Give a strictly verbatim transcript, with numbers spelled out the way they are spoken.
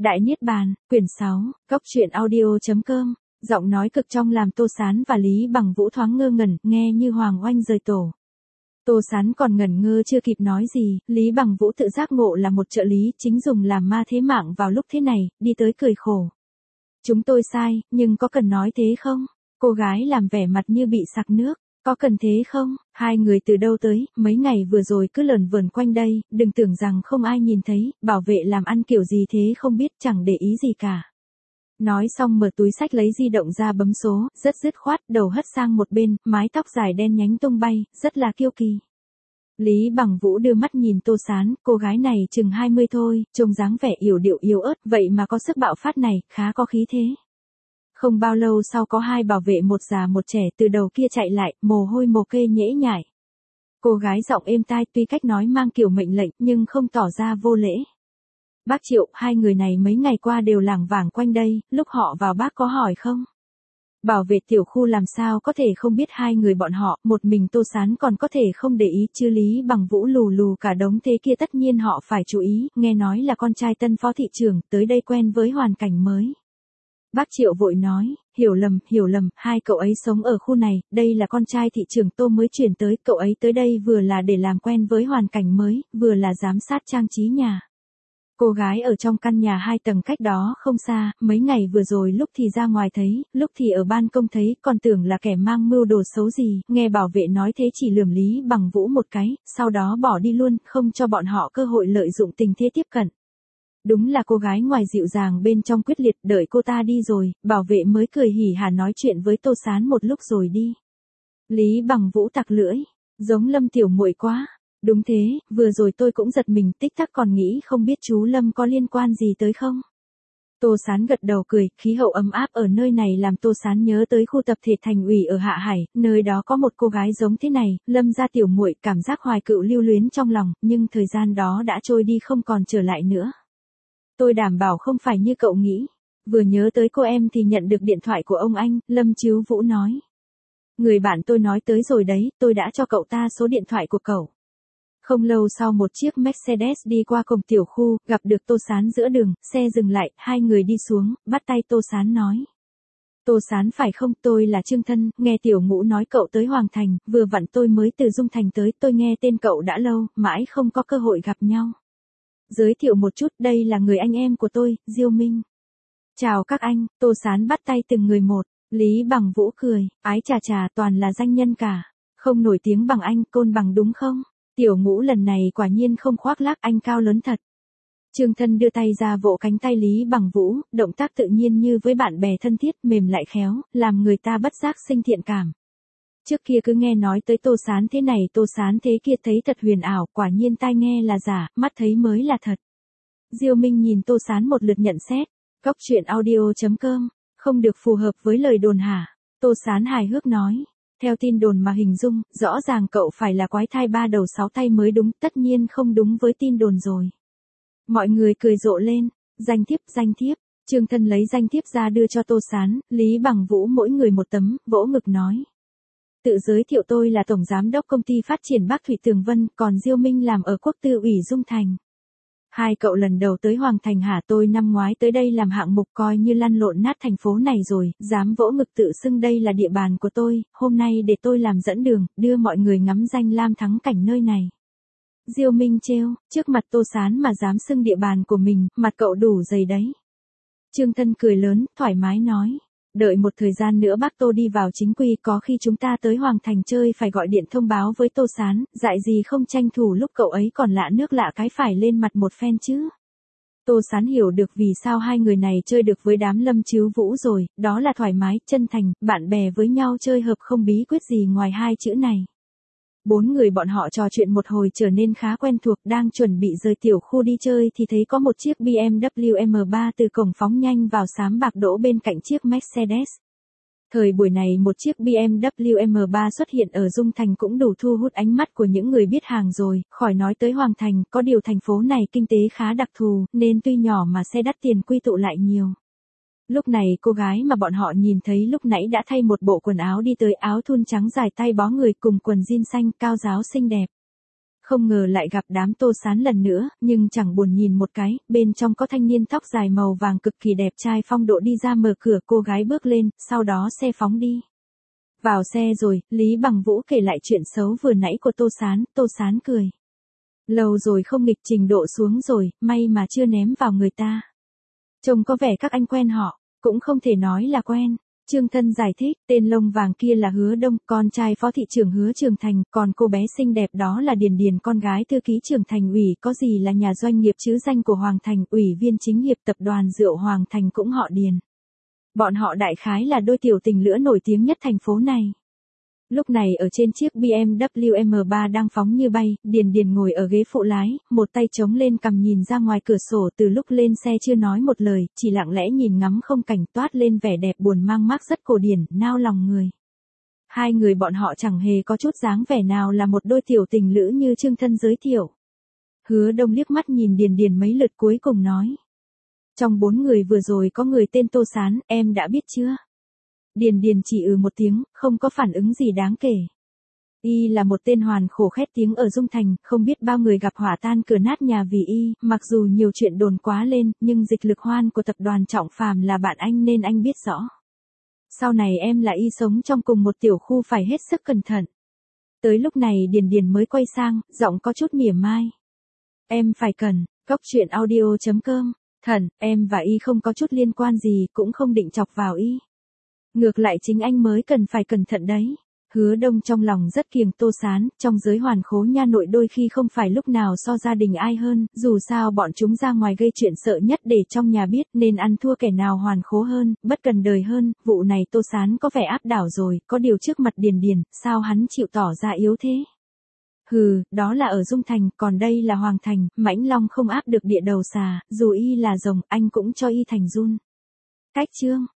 Đại Niết Bàn, quyển sáu, Cốc truyện audio chấm com, giọng nói cực trong làm Tô Sán và Lý Bằng Vũ thoáng ngơ ngẩn, nghe như hoàng oanh rời tổ. Tô Sán còn ngẩn ngơ chưa kịp nói gì, Lý Bằng Vũ tự giác ngộ là một trợ lý chính dùng làm ma thế mạng vào lúc thế này, đi tới cười khổ. Chúng tôi sai, nhưng có cần nói thế không? Cô gái làm vẻ mặt như bị sặc nước. Có cần thế không? Hai người từ đâu tới, mấy ngày vừa rồi cứ lờn vờn quanh đây, đừng tưởng rằng không ai nhìn thấy, bảo vệ làm ăn kiểu gì thế không biết, chẳng để ý gì cả. Nói xong mở túi xách lấy di động ra bấm số, rất dứt khoát, đầu hất sang một bên, mái tóc dài đen nhánh tung bay, rất là kiêu kỳ. Lý Bằng Vũ đưa mắt nhìn Tô Sán, cô gái này chừng hai mươi thôi, trông dáng vẻ yểu điệu yếu ớt, vậy mà có sức bạo phát này, khá có khí thế. Không bao lâu sau có hai bảo vệ một già một trẻ từ đầu kia chạy lại, mồ hôi mồ kê nhễ nhại. Cô gái giọng êm tai tuy cách nói mang kiểu mệnh lệnh nhưng không tỏ ra vô lễ. Bác Triệu, hai người này mấy ngày qua đều lảng vảng quanh đây, lúc họ vào bác có hỏi không? Bảo vệ tiểu khu làm sao có thể không biết hai người bọn họ, một mình Tô Sán còn có thể không để ý chứ Lý Bằng Vũ lù lù cả đống thế kia tất nhiên họ phải chú ý, nghe nói là con trai tân phó thị trưởng, tới đây quen với hoàn cảnh mới. Bác Triệu vội nói, hiểu lầm, hiểu lầm, hai cậu ấy sống ở khu này, đây là con trai thị trưởng Tô mới chuyển tới, cậu ấy tới đây vừa là để làm quen với hoàn cảnh mới, vừa là giám sát trang trí nhà. Cô gái ở trong căn nhà hai tầng cách đó không xa, mấy ngày vừa rồi lúc thì ra ngoài thấy, lúc thì ở ban công thấy, còn tưởng là kẻ mang mưu đồ xấu gì, nghe bảo vệ nói thế chỉ lườm Lý Bằng Vũ một cái, sau đó bỏ đi luôn, không cho bọn họ cơ hội lợi dụng tình thế tiếp cận. Đúng là cô gái ngoài dịu dàng bên trong quyết liệt, đợi cô ta đi rồi, bảo vệ mới cười hỉ hả nói chuyện với Tô Sán một lúc rồi đi. Lý Bằng Vũ tặc lưỡi, giống Lâm tiểu muội quá. Đúng thế, vừa rồi tôi cũng giật mình, tích tắc còn nghĩ không biết chú Lâm có liên quan gì tới không. Tô Sán gật đầu cười, khí hậu ấm áp ở nơi này làm Tô Sán nhớ tới khu tập thể thành ủy ở Hạ Hải, nơi đó có một cô gái giống thế này, Lâm gia tiểu muội, cảm giác hoài cựu lưu luyến trong lòng, nhưng thời gian đó đã trôi đi không còn trở lại nữa. Tôi đảm bảo không phải như cậu nghĩ. Vừa nhớ tới cô em thì nhận được điện thoại của ông anh, Lâm Chứu Vũ nói. Người bạn tôi nói tới rồi đấy, tôi đã cho cậu ta số điện thoại của cậu. Không lâu sau một chiếc Mercedes đi qua cổng tiểu khu, gặp được Tô Sán giữa đường, xe dừng lại, hai người đi xuống, bắt tay Tô Sán nói. Tô Sán phải không, tôi là Trương Thân, nghe Tiểu Ngũ nói cậu tới Hoàng Thành, vừa vặn tôi mới từ Dung Thành tới, tôi nghe tên cậu đã lâu, mãi không có cơ hội gặp nhau. Giới thiệu một chút, đây là người anh em của tôi, Diêu Minh. Chào các anh, Tô Sán bắt tay từng người một, Lý Bằng Vũ cười, ái chà chà toàn là danh nhân cả, không nổi tiếng bằng anh, Côn Bằng đúng không? Tiểu Ngũ lần này quả nhiên không khoác lác, anh cao lớn thật. Trương Thân đưa tay ra vỗ cánh tay Lý Bằng Vũ, động tác tự nhiên như với bạn bè thân thiết, mềm lại khéo, làm người ta bất giác sinh thiện cảm. Trước kia cứ nghe nói tới Tô Sán thế này Tô Sán thế kia thấy thật huyền ảo, quả nhiên tai nghe là giả, mắt thấy mới là thật. Diêu Minh nhìn Tô Sán một lượt nhận xét, Cốc truyện audio chấm com, không được phù hợp với lời đồn hả? Tô Sán hài hước nói, theo tin đồn mà hình dung, rõ ràng cậu phải là quái thai ba đầu sáu tay mới đúng, tất nhiên không đúng với tin đồn rồi. Mọi người cười rộ lên, danh thiếp, danh thiếp, Trương Thân lấy danh thiếp ra đưa cho Tô Sán, Lý Bằng Vũ mỗi người một tấm, vỗ ngực nói. Tự giới thiệu tôi là Tổng Giám đốc Công ty Phát triển Bắc Thủy Tường Vân, còn Diêu Minh làm ở Quốc tư ủy Dung Thành. Hai cậu lần đầu tới Hoàng Thành hả? Tôi năm ngoái tới đây làm hạng mục coi như lăn lộn nát thành phố này rồi, dám vỗ ngực tự xưng đây là địa bàn của tôi, hôm nay để tôi làm dẫn đường, đưa mọi người ngắm danh lam thắng cảnh nơi này. Diêu Minh trêu, trước mặt Tô Sán mà dám xưng địa bàn của mình, mặt cậu đủ dày đấy. Trương Thân cười lớn, thoải mái nói. Đợi một thời gian nữa bác Tô đi vào chính quy, có khi chúng ta tới Hoàng Thành chơi phải gọi điện thông báo với Tô Sán, dại gì không tranh thủ lúc cậu ấy còn lạ nước lạ cái phải lên mặt một phen chứ. Tô Sán hiểu được vì sao hai người này chơi được với đám Lâm Chứu Vũ rồi, đó là thoải mái, chân thành, bạn bè với nhau chơi hợp không bí quyết gì ngoài hai chữ này. Bốn người bọn họ trò chuyện một hồi trở nên khá quen thuộc, đang chuẩn bị rời tiểu khu đi chơi thì thấy có một chiếc bê em vê em ba từ cổng phóng nhanh vào xám bạc đỗ bên cạnh chiếc Mercedes. Thời buổi này một chiếc bê em vê em ba xuất hiện ở Dung Thành cũng đủ thu hút ánh mắt của những người biết hàng rồi, khỏi nói tới Hoàng Thành, có điều thành phố này kinh tế khá đặc thù, nên tuy nhỏ mà xe đắt tiền quy tụ lại nhiều. Lúc này cô gái mà bọn họ nhìn thấy lúc nãy đã thay một bộ quần áo đi tới, áo thun trắng dài tay bó người cùng quần jean xanh cao ráo xinh đẹp. Không ngờ lại gặp đám Tô Sán lần nữa, nhưng chẳng buồn nhìn một cái, bên trong có thanh niên tóc dài màu vàng cực kỳ đẹp trai phong độ đi ra mở cửa, cô gái bước lên, sau đó xe phóng đi. Vào xe rồi, Lý Bằng Vũ kể lại chuyện xấu vừa nãy của Tô Sán, Tô Sán cười. Lâu rồi không nghịch trình độ xuống rồi, may mà chưa ném vào người ta. Trông có vẻ các anh quen họ, cũng không thể nói là quen. Trương Thân giải thích, tên lông vàng kia là Hứa Đông, con trai phó thị trưởng Hứa Trường Thành, còn cô bé xinh đẹp đó là Điền Điền, con gái thư ký trưởng thành ủy, có gì là nhà doanh nghiệp chứ danh của Hoàng Thành, ủy viên chính hiệp tập đoàn rượu Hoàng Thành cũng họ Điền. Bọn họ đại khái là đôi tiểu tình lữ nổi tiếng nhất thành phố này. Lúc này ở trên chiếc B M W M ba đang phóng như bay, Điền Điền ngồi ở ghế phụ lái, một tay chống lên cằm nhìn ra ngoài cửa sổ, từ lúc lên xe chưa nói một lời, chỉ lặng lẽ nhìn ngắm không cảnh, toát lên vẻ đẹp buồn mang mác rất cổ điển, nao lòng người. Hai người bọn họ chẳng hề có chút dáng vẻ nào là một đôi tiểu tình lữ như Trương Thân giới thiệu. Hứa Đông liếc mắt nhìn Điền Điền mấy lượt cuối cùng nói. Trong bốn người vừa rồi có người tên Tô Sán, em đã biết chưa? Điền Điền chỉ ừ một tiếng, không có phản ứng gì đáng kể. Y là một tên hoàn khổ khét tiếng ở Dung Thành, không biết bao người gặp hỏa tan cửa nát nhà vì Y, mặc dù nhiều chuyện đồn quá lên, nhưng Dịch Lực Hoan của tập đoàn Trọng Phàm là bạn anh nên anh biết rõ. Sau này em là Y sống trong cùng một tiểu khu phải hết sức cẩn thận. Tới lúc này Điền Điền mới quay sang, giọng có chút mỉa mai. Em phải cần, cốc truyện audio chấm com, thần, em và Y không có chút liên quan gì, cũng không định chọc vào Y. Ngược lại chính anh mới cần phải cẩn thận đấy. Hứa Đông trong lòng rất kiêng Tô Sán, trong giới hoàn khố nha nội đôi khi không phải lúc nào so gia đình ai hơn, dù sao bọn chúng ra ngoài gây chuyện sợ nhất để trong nhà biết nên ăn thua kẻ nào hoàn khố hơn, bất cần đời hơn, vụ này Tô Sán có vẻ áp đảo rồi, có điều trước mặt Điền Điền, sao hắn chịu tỏ ra yếu thế? Hừ, đó là ở Dung Thành, còn đây là Hoàng Thành, Mãnh Long không áp được địa đầu xà, dù Y là rồng, anh cũng cho Y thành run. Cách chương